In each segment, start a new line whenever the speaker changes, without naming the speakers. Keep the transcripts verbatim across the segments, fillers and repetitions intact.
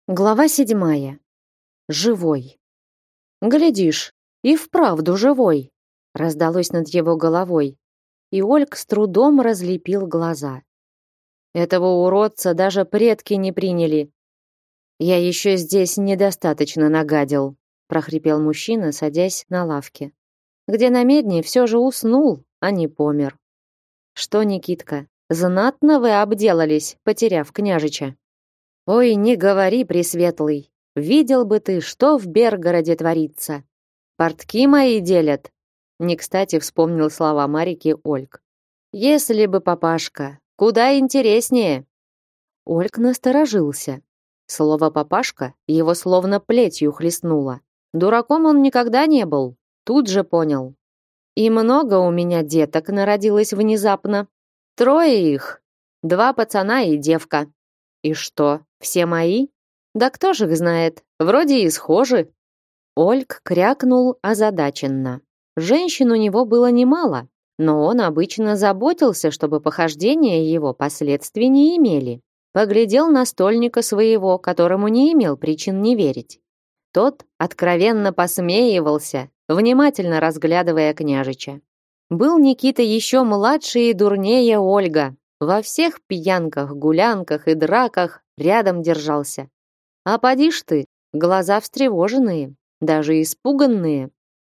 Глава седьмая. Живой. Глядишь, и вправду живой, раздалось над его головой, и Ольг с трудом разлепил глаза. Этого уродца даже предки не приняли. Я еще здесь недостаточно нагадил, прохрипел мужчина, садясь на лавке, где на медне все же уснул, а не помер. Что, Никитка, знатно вы обделались, потеряв княжича? Ой, не говори, пресветлый, видел бы ты, что в Бергороде творится. Портки мои делят. Не кстати вспомнил слова Марики Ольг. Если бы папашка, куда интереснее. Ольг насторожился. Слово папашка его словно плетью хлестнуло. Дураком он никогда не был, тут же понял. И много у меня деток народилось внезапно. Трое их, два пацана и девка. И что, все мои? Да кто же их знает? Вроде и схожи. Ольг крякнул озадаченно. Женщин у него было немало, но он обычно заботился, чтобы похождения его последствий не имели. Поглядел на стольника своего, которому не имел причин не верить. Тот откровенно посмеивался, внимательно разглядывая княжича. Был Никита еще младше и дурнее Ольга. Во всех пьянках, гулянках и драках рядом держался. А поди ж ты, глаза встревоженные, даже испуганные.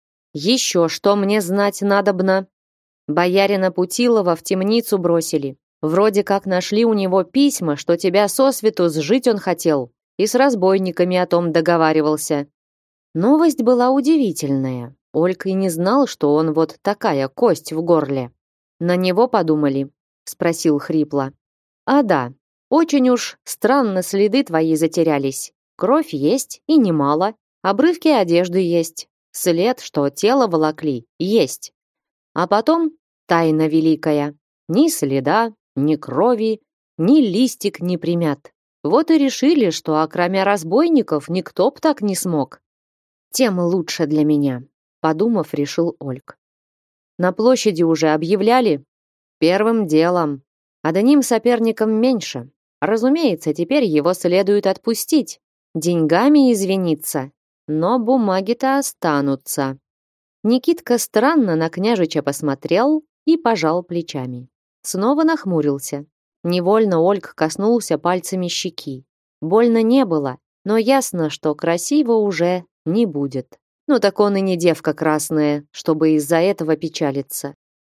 Еще что мне знать надобно? Боярина Путилова в темницу бросили. Вроде как нашли у него письма, что тебя сосвету сжить он хотел, и с разбойниками о том договаривался. Новость была удивительная. Ольга и не знал, что он вот такая кость в горле. На него подумали, спросил хрипло. А да, очень уж странно следы твои затерялись. Кровь есть и немало, обрывки одежды есть, след, что тело волокли, есть. А потом тайна великая. Ни следа, ни крови, ни листик не примят. Вот и решили, что окромя разбойников никто б так не смог. Тем лучше для меня, подумав, решил Ольг. На площади уже объявляли? Первым делом. Одним соперником меньше. Разумеется, теперь его следует отпустить. Деньгами извиниться. Но бумаги-то останутся. Никитка странно на княжича посмотрел и пожал плечами. Снова нахмурился. Невольно Ольг коснулся пальцами щеки. Больно не было, но ясно, что красиво уже не будет. Ну так он и не девка красная, чтобы из-за этого печалиться.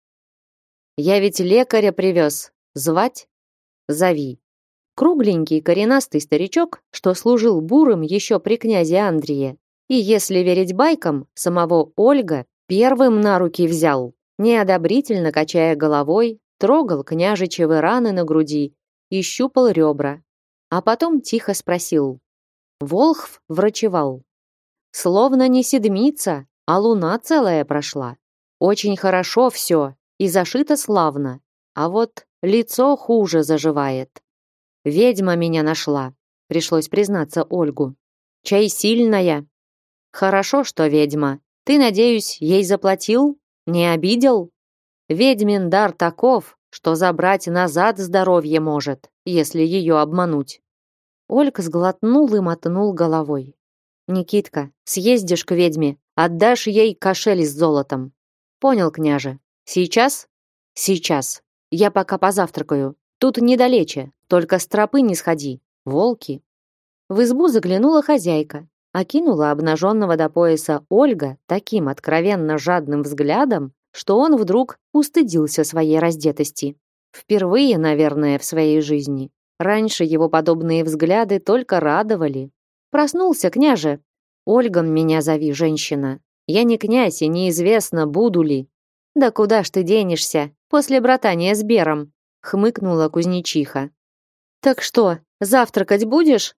Я ведь лекаря привез. Звать? Зови. Кругленький коренастый старичок, что служил бурым еще при князе Андрее, и, если верить байкам, самого Ольга первым на руки взял, неодобрительно качая головой, трогал княжичевы раны на груди и щупал ребра. А потом тихо спросил. Волхв врачевал. Словно не седмица, а луна целая прошла. Очень хорошо все. И зашито славно, а вот лицо хуже заживает. Ведьма меня нашла, пришлось признаться Ольгу. Чай сильная. Хорошо, что ведьма. Ты, надеюсь, ей заплатил? Не обидел? Ведьмин дар таков, что забрать назад здоровье может, если ее обмануть. Ольга сглотнул и мотнул головой. Никитка, съездишь к ведьме, отдашь ей кошель с золотом. Понял, княже. Сейчас? Сейчас. Я пока позавтракаю. Тут недалече, только с тропы не сходи. Волки. В избу заглянула хозяйка, окинула обнаженного до пояса Ольга таким откровенно жадным взглядом, что он вдруг устыдился своей раздетости. Впервые, наверное, в своей жизни. Раньше его подобные взгляды только радовали. Проснулся, княже. Ольгом меня зови, женщина. Я не князь и неизвестно, буду ли. Да куда ж ты денешься после братания с Бером? Хмыкнула кузнечиха. Так что, завтракать будешь?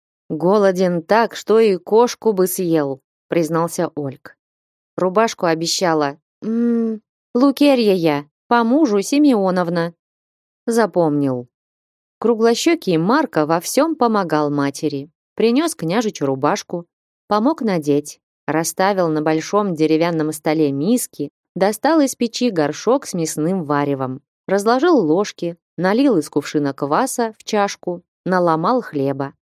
Голоден так, что и кошку бы съел, признался Ольг. Рубашку обещала. М-м, Лукерья я, по мужу Симеоновна. Запомнил. Круглощекий Марко во всем помогал матери. Принес княжичу рубашку, помог надеть, расставил на большом деревянном столе миски, достал из печи горшок с мясным варевом, разложил ложки, налил из кувшина кваса в чашку, наломал хлеба.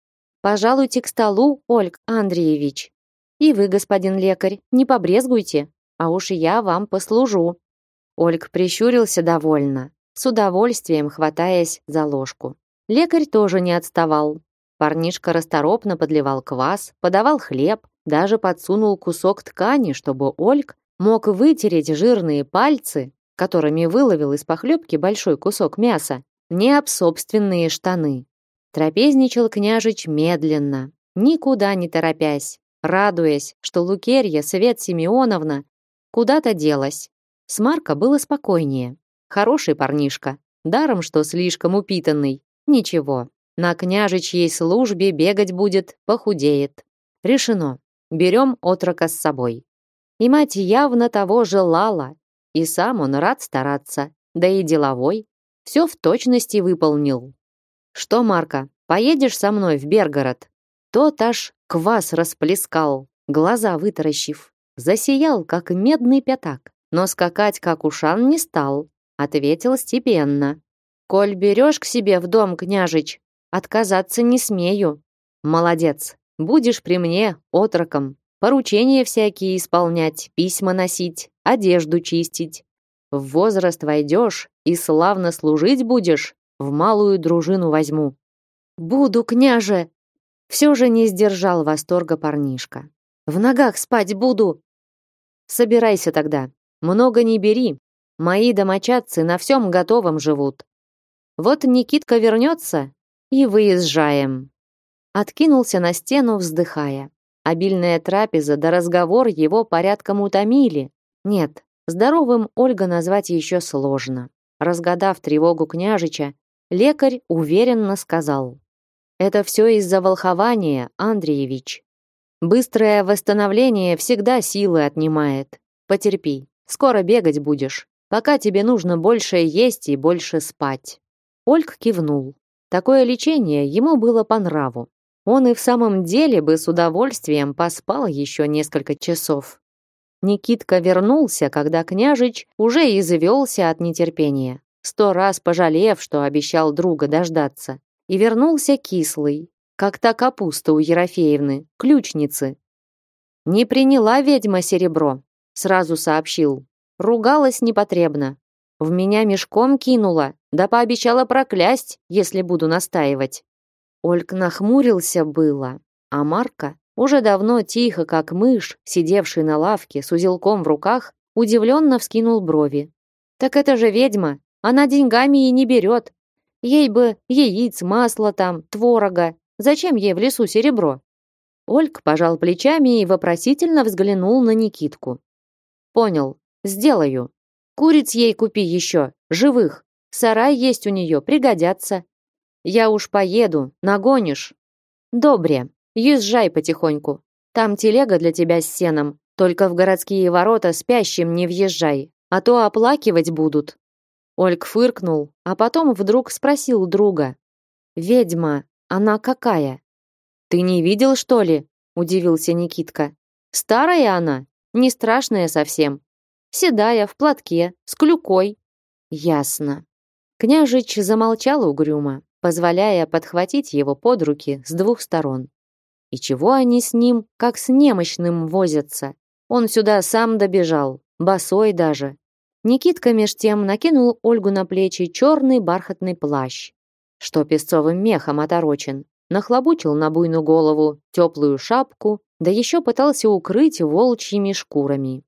Пожалуйте к столу, Ольг Андреевич. И вы, господин лекарь, не побрезгуйте, а уж и я вам послужу. Ольг прищурился довольно, с удовольствием хватаясь за ложку. Лекарь тоже не отставал. Парнишка расторопно подливал квас, подавал хлеб, даже подсунул кусок ткани, чтобы Ольг мог вытереть жирные пальцы, которыми выловил из похлебки большой кусок мяса, не об собственные штаны. Трапезничал княжич медленно, никуда не торопясь, радуясь, что Лукерья Свет Симеоновна куда-то делась. С Марко было спокойнее. Хороший парнишка, даром что слишком упитанный. Ничего, на княжичьей службе бегать будет, похудеет. Решено. Берем отрока с собой. И мать явно того желала, и сам он рад стараться, да и деловой. Все в точности выполнил. Что, Марко, поедешь со мной в Бергород? Тот аж квас расплескал, глаза вытаращив. Засиял, как медный пятак, но скакать, как ушан, не стал. Ответил степенно. «Коль берешь к себе в дом, княжич, отказаться не смею». «Молодец, будешь при мне отроком, поручения всякие исполнять, письма носить, одежду чистить. В возраст войдешь и славно служить будешь, в малую дружину возьму». «Буду, княже!» Все же не сдержал восторга парнишка. «В ногах спать буду!» «Собирайся тогда, много не бери, мои домочадцы на всем готовом живут. Вот Никитка вернется, и выезжаем». Откинулся на стену, вздыхая. Обильная трапеза да разговор его порядком утомили. Нет, здоровым Ольга назвать еще сложно. Разгадав тревогу княжича, лекарь уверенно сказал: «Это все из-за волхования, Андреевич. Быстрое восстановление всегда силы отнимает. Потерпи, скоро бегать будешь, пока тебе нужно больше есть и больше спать». Ольг кивнул. Такое лечение ему было по нраву. Он и в самом деле бы с удовольствием поспал еще несколько часов. Никитка вернулся, когда княжич уже извелся от нетерпения, сто раз пожалев, что обещал друга дождаться, и вернулся кислый, как та капуста у Ерофеевны, ключницы. «Не приняла ведьма серебро», — сразу сообщил. «Ругалась непотребно. В меня мешком кинула, да пообещала проклясть, если буду настаивать». Ольг нахмурился было, а Марко, уже давно тихо, как мышь, сидевший на лавке с узелком в руках, удивленно вскинул брови. «Так это же ведьма, она деньгами и не берет. Ей бы яиц, масла там, творога. Зачем ей в лесу серебро?» Ольг пожал плечами и вопросительно взглянул на Никитку. «Понял, сделаю. Куриц ей купи еще, живых. Сарай есть у нее, пригодятся. Я уж поеду, нагонишь. Добре, езжай потихоньку. Там телега для тебя с сеном. Только в городские ворота спящим не въезжай, а то оплакивать будут». Ольг фыркнул, а потом вдруг спросил друга: «Ведьма, она какая?» «Ты не видел, что ли?» – удивился Никитка. «Старая она, не страшная совсем. Седая, в платке, с клюкой». «Ясно». Княжич замолчал угрюмо, позволяя подхватить его под руки с двух сторон. И чего они с ним, как с немощным, возятся? Он сюда сам добежал, босой даже. Никитка меж тем накинул Ольгу на плечи черный бархатный плащ, что песцовым мехом оторочен, нахлобучил на буйную голову теплую шапку, да еще пытался укрыть волчьими шкурами.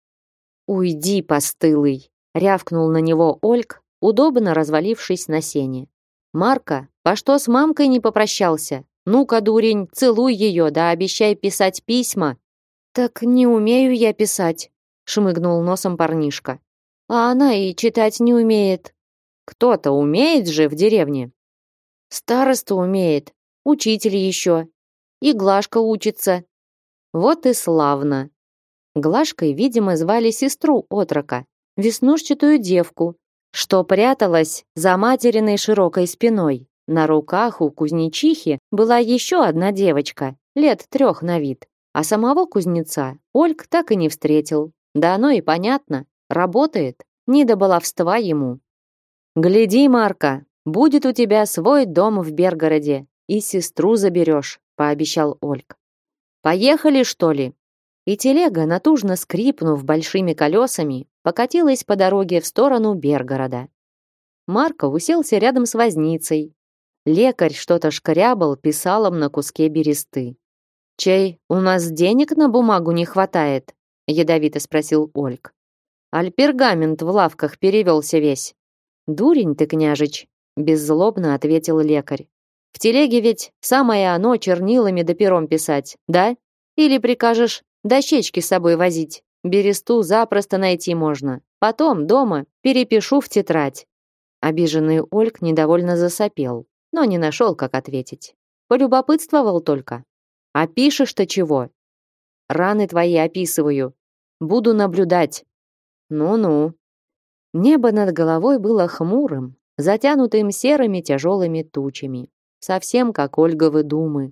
«Уйди, постылый!» — рявкнул на него Ольг, удобно развалившись на сене. «Марко, по что с мамкой не попрощался? Ну-ка, дурень, целуй ее, да обещай писать письма». «Так не умею я писать», — шмыгнул носом парнишка. «А она и читать не умеет». «Кто-то умеет же в деревне?» «Староста умеет, учитель еще. И Глашка учится». «Вот и славно». Глашкой, видимо, звали сестру отрока, веснушчатую девку, что пряталась за материной широкой спиной. На руках у кузнечихи была еще одна девочка, лет трех на вид, а самого кузнеца Ольг так и не встретил. Да оно и понятно, работает, не до баловства ему. «Гляди, Марка, будет у тебя свой дом в Бергороде, и сестру заберешь. пообещал Ольг. Поехали, что ли? И телега, натужно скрипнув большими колесами, покатилась по дороге в сторону Бергорода. Марко уселся рядом с возницей. Лекарь что-то шкрябал писалом на куске бересты. «Чей, у нас денег на бумагу не хватает?» — ядовито спросил Ольг. «Аль пергамент в лавках перевелся весь». «Дурень ты, княжич», — беззлобно ответил лекарь. «В телеге ведь самое оно чернилами да пером писать, да? Или прикажешь дощечки с собой возить? Бересту запросто найти можно. Потом, дома, перепишу в тетрадь». Обиженный Ольг недовольно засопел, но не нашел, как ответить. Полюбопытствовал только. «А пишешь-то чего?» «Раны твои описываю. Буду наблюдать». «Ну-ну». Небо над головой было хмурым, затянутым серыми тяжелыми тучами, совсем как Ольговы думы.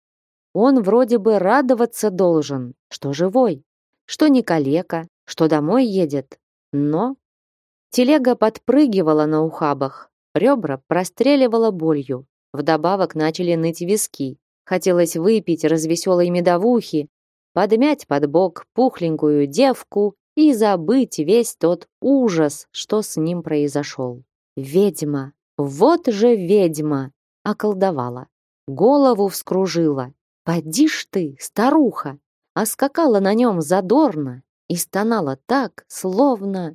Он вроде бы радоваться должен, что живой, что не калека, что домой едет, но... Телега подпрыгивала на ухабах, ребра простреливала болью, вдобавок начали ныть виски. Хотелось выпить развеселой медовухи, подмять под бок пухленькую девку и забыть весь тот ужас, что с ним произошел. Ведьма, вот же ведьма, околдовала, голову вскружила. Поди ж ты, старуха, а скакала на нем задорно и стонала так, словно...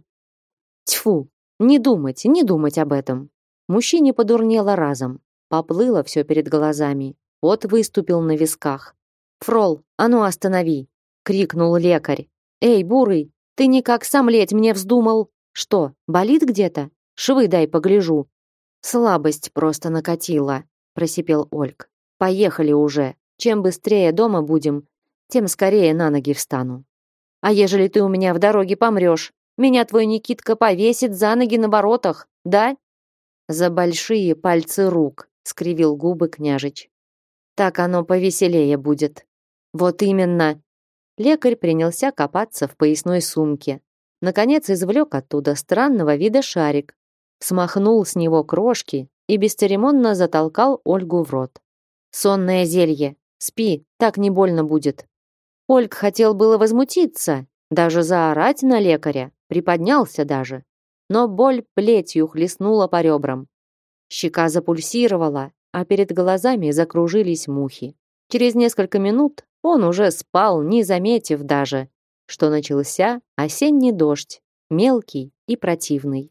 Тьфу, не думать, не думать об этом. Мужчине подурнело разом, поплыло все перед глазами. Пот выступил на висках. «Фрол, а ну останови!» — крикнул лекарь. «Эй, бурый, ты никак сомлеть мне вздумал! Что, болит где-то? Швы дай погляжу!» «Слабость просто накатила», — просипел Ольг. «Поехали уже. Чем быстрее дома будем, тем скорее на ноги встану. А ежели ты у меня в дороге помрешь, меня твой Никитка повесит за ноги на воротах, да?» «За большие пальцы рук», — скривил губы княжич. «Так оно повеселее будет». «Вот именно». Лекарь принялся копаться в поясной сумке. Наконец извлек оттуда странного вида шарик, смахнул с него крошки и бесцеремонно затолкал Ольгу в рот. «Сонное зелье. Спи, так не больно будет». Ольг хотел было возмутиться, даже заорать на лекаря, приподнялся даже. Но боль плетью хлестнула по ребрам. Щека запульсировала, а перед глазами закружились мухи. Через несколько минут он уже спал, не заметив даже, что начался осенний дождь, мелкий и противный.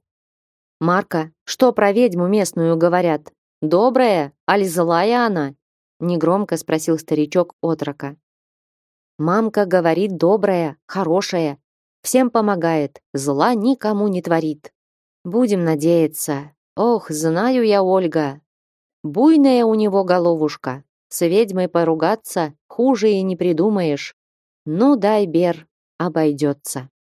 «Марка, что про ведьму местную говорят? Добрая, аль злая она?» негромко спросил старичок отрока. «Мамка говорит добрая, хорошая, всем помогает, зла никому не творит. Будем надеяться. Ох, знаю я, Ольга. Буйная у него головушка. С ведьмой поругаться хуже и не придумаешь. Ну дай, Бер, обойдется».